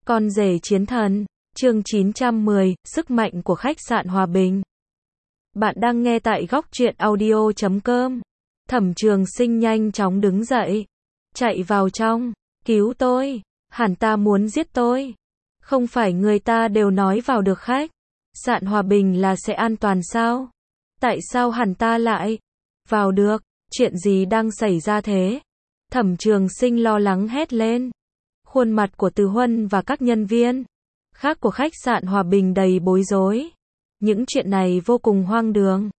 Con rể chiến thần, chương 910, sức mạnh của khách sạn Hòa Bình. Bạn đang nghe tại góc truyện audio.com. Thẩm Trường Sinh nhanh chóng đứng dậy, chạy vào trong, cứu tôi, hắn ta muốn giết tôi. Không phải người ta đều nói vào được khách sạn Hòa Bình là sẽ an toàn sao? Tại sao hắn ta lại vào được? Chuyện gì đang xảy ra thế? Thẩm Trường Sinh lo lắng hét lên. Khuôn mặt của Từ Huân và các nhân viên khác của khách sạn Hòa Bình đầy bối rối. Những chuyện này vô cùng hoang đường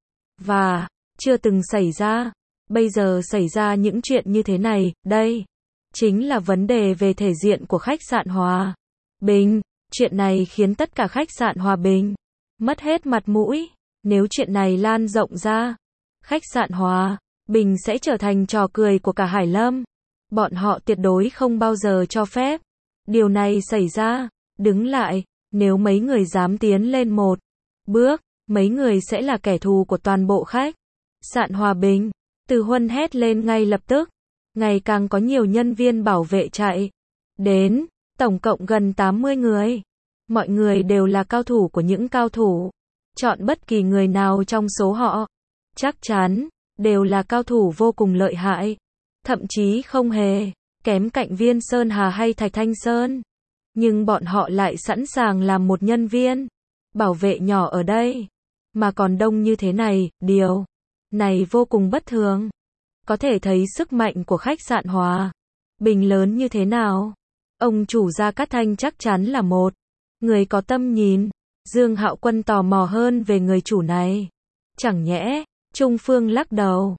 và chưa từng xảy ra. Bây giờ xảy ra những chuyện như thế này, đây chính là vấn đề về thể diện của khách sạn Hòa Bình. Chuyện này khiến tất cả khách sạn Hòa Bình mất hết mặt mũi. Nếu chuyện này lan rộng ra, khách sạn Hòa Bình sẽ trở thành trò cười của cả Hải Lâm. Bọn họ tuyệt đối không bao giờ cho phép điều này xảy ra. Đứng lại, nếu mấy người dám tiến lên một bước, mấy người sẽ là kẻ thù của toàn bộ khách sạn Hòa Bình. Từ Huân hét lên ngay lập tức. Ngày càng có nhiều nhân viên bảo vệ chạy đến, tổng cộng gần 80 người. Mọi người đều là cao thủ của những cao thủ. Chọn bất kỳ người nào trong số họ, chắc chắn đều là cao thủ vô cùng lợi hại. Thậm chí không hề kém cạnh Viên Sơn Hà hay Thạch Thanh Sơn. Nhưng bọn họ lại sẵn sàng làm một nhân viên bảo vệ nhỏ ở đây. Mà còn đông như thế này, điều này vô cùng bất thường. Có thể thấy sức mạnh của khách sạn Hòa Bình lớn như thế nào. Ông chủ Gia Cát Thanh chắc chắn là một người có tâm nhìn. Dương Hạo Quân tò mò hơn về người chủ này. Chẳng nhẽ, Trung Phương lắc đầu.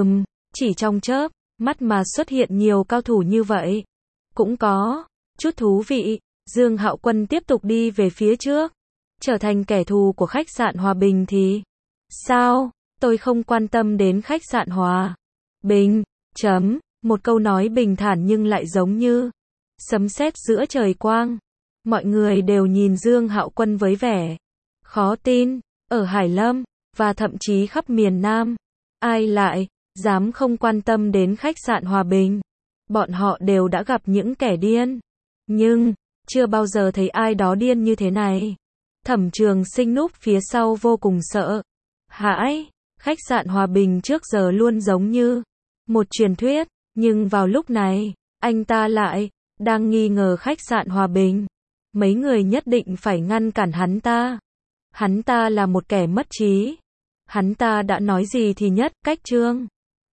Chỉ trong chớp mắt mà xuất hiện nhiều cao thủ như vậy. Cũng có chút thú vị. Dương Hạo Quân tiếp tục đi về phía trước. Trở thành kẻ thù của khách sạn Hòa Bình thì sao? Tôi không quan tâm đến khách sạn Hòa Bình. Một câu nói bình thản nhưng lại giống như sấm sét giữa trời quang. Mọi người đều nhìn Dương Hạo Quân với vẻ khó tin. Ở Hải Lâm và thậm chí khắp miền Nam, ai lại dám không quan tâm đến khách sạn Hòa Bình? Bọn họ đều đã gặp những kẻ điên, nhưng chưa bao giờ thấy ai đó điên như thế này. Thẩm Trường Sinh núp phía sau vô cùng sợ hãi. Khách sạn Hòa Bình trước giờ luôn giống như một truyền thuyết, nhưng vào lúc này, anh ta lại đang nghi ngờ khách sạn Hòa Bình. Mấy người nhất định phải ngăn cản hắn ta. Hắn ta là một kẻ mất trí. Hắn ta đã nói gì thì nhất cách trương